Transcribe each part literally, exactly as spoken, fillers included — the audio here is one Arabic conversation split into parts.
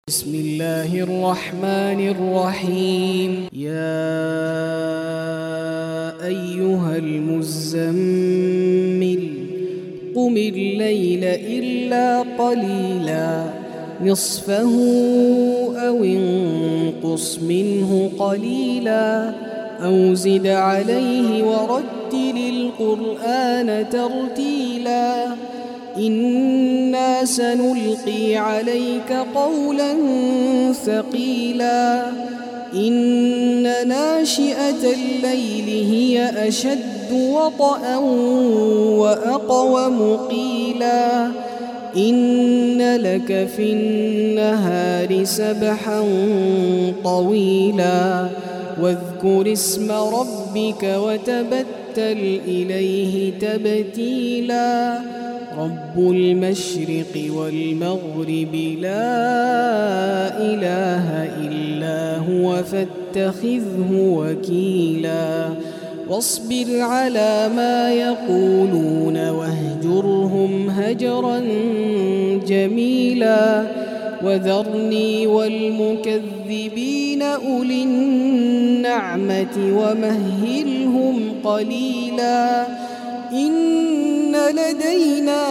بسم الله الرحمن الرحيم. يا أيها المزمل قم الليل إلا قليلا نصفه أو انقص منه قليلا أو زد عليه ورتل القرآن ترتيلا إنا سنلقي عليك قولا ثقيلا إن ناشئة الليل هي أشد وطئا وأقوم قيلا إن لك في النهار سبحا طويلا واذكر اسم ربك وتبتل إليه تبتيلا رب المشرق والمغرب لا إله إلا هو فاتخذه وكيلا واصبر على ما يقولون واهجرهم هجرا جميلا وذرني والمكذبين أولي النعمة ومهلهم قليلا إن لدينا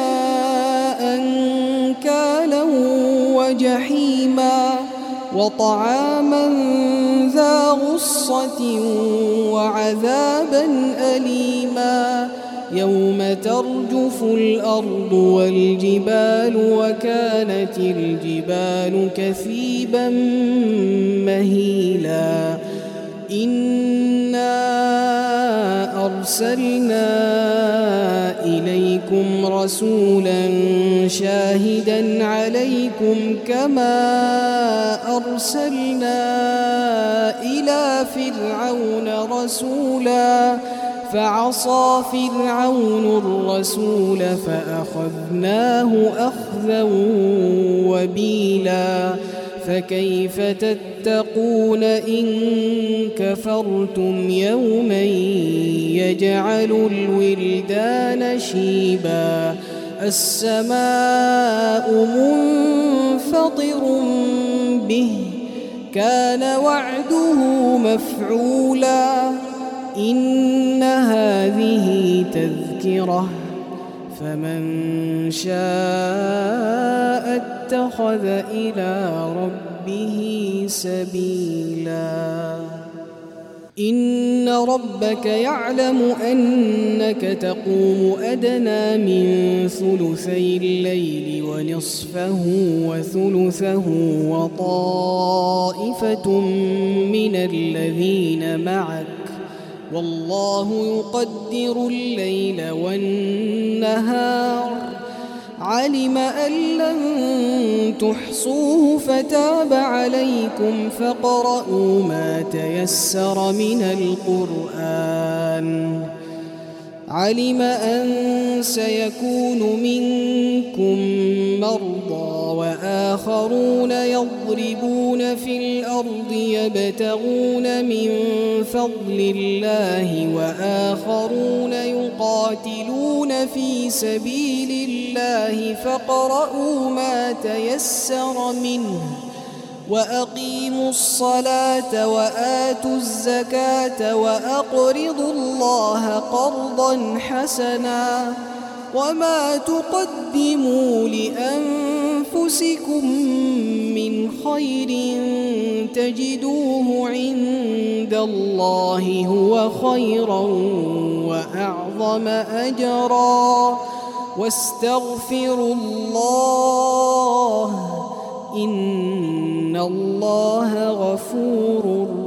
أنكالا وجحيما وطعاما ذا غصة وعذابا أليما يوم ترجف الأرض والجبال وكانت الجبال كثيبا مهيلا إنا أرسلنا إليكم رسولا شاهدا عليكم كما أرسلنا إلى فرعون رسولا فعصى فرعون الرسول فأخذناه أخذا وبيلا فكيف تتقون إن كفرتم يوما يجعل الولدان شيبا السماء منفطر به كان وعده مفعولا إن هذه تذكرة فمن شاء اتخذ إلى ربه سبيلا إن ربك يعلم أنك تقوم أدنى من ثلثي الليل ونصفه وثلثه وطائفة من الذين معك والله يقدر الليل والنهار علم أن لن تحصوه فتاب عليكم فاقرؤوا ما تيسر من القرآن علم أن سيكون منكم مرضى وآخرون يضربون في الأرض يبتغون من فضل الله وآخرون يقاتلون في سبيل الله فاقرؤوا ما تيسر منه وأقيموا الصلاة وآتوا الزكاة وأقرضوا الله قرضا حسنا وما تقدموا لأنفسكم من خير تجدوه عند الله هو خيرا وأعظم أجرا واستغفروا الله إن الله غفور